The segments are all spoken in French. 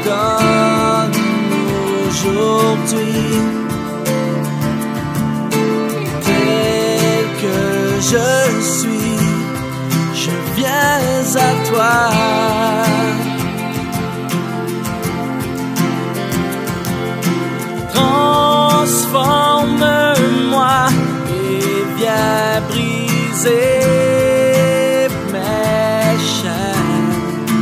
donne aujourd'hui. Tel que je suis, je viens à toi. Transforme-moi et viens briser mes chaînes.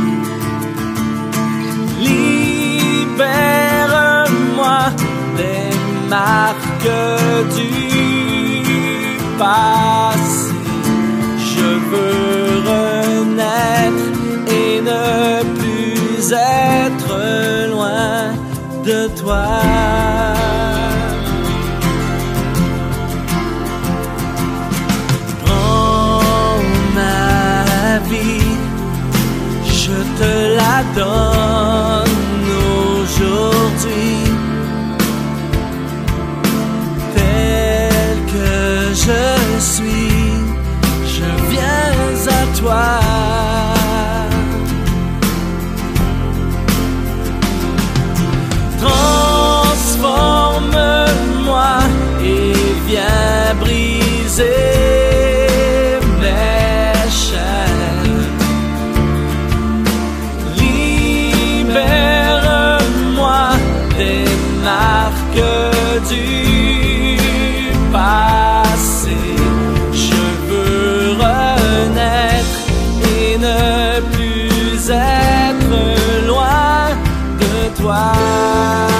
Libère-moi des marques du passé. Je veux renaître et ne plus être loin de toi. Je te la donne aujourd'hui. Tel que je suis, je viens à toi. Transforme-moi et viens briser du passé. Je veux renaître et ne plus être loin de toi.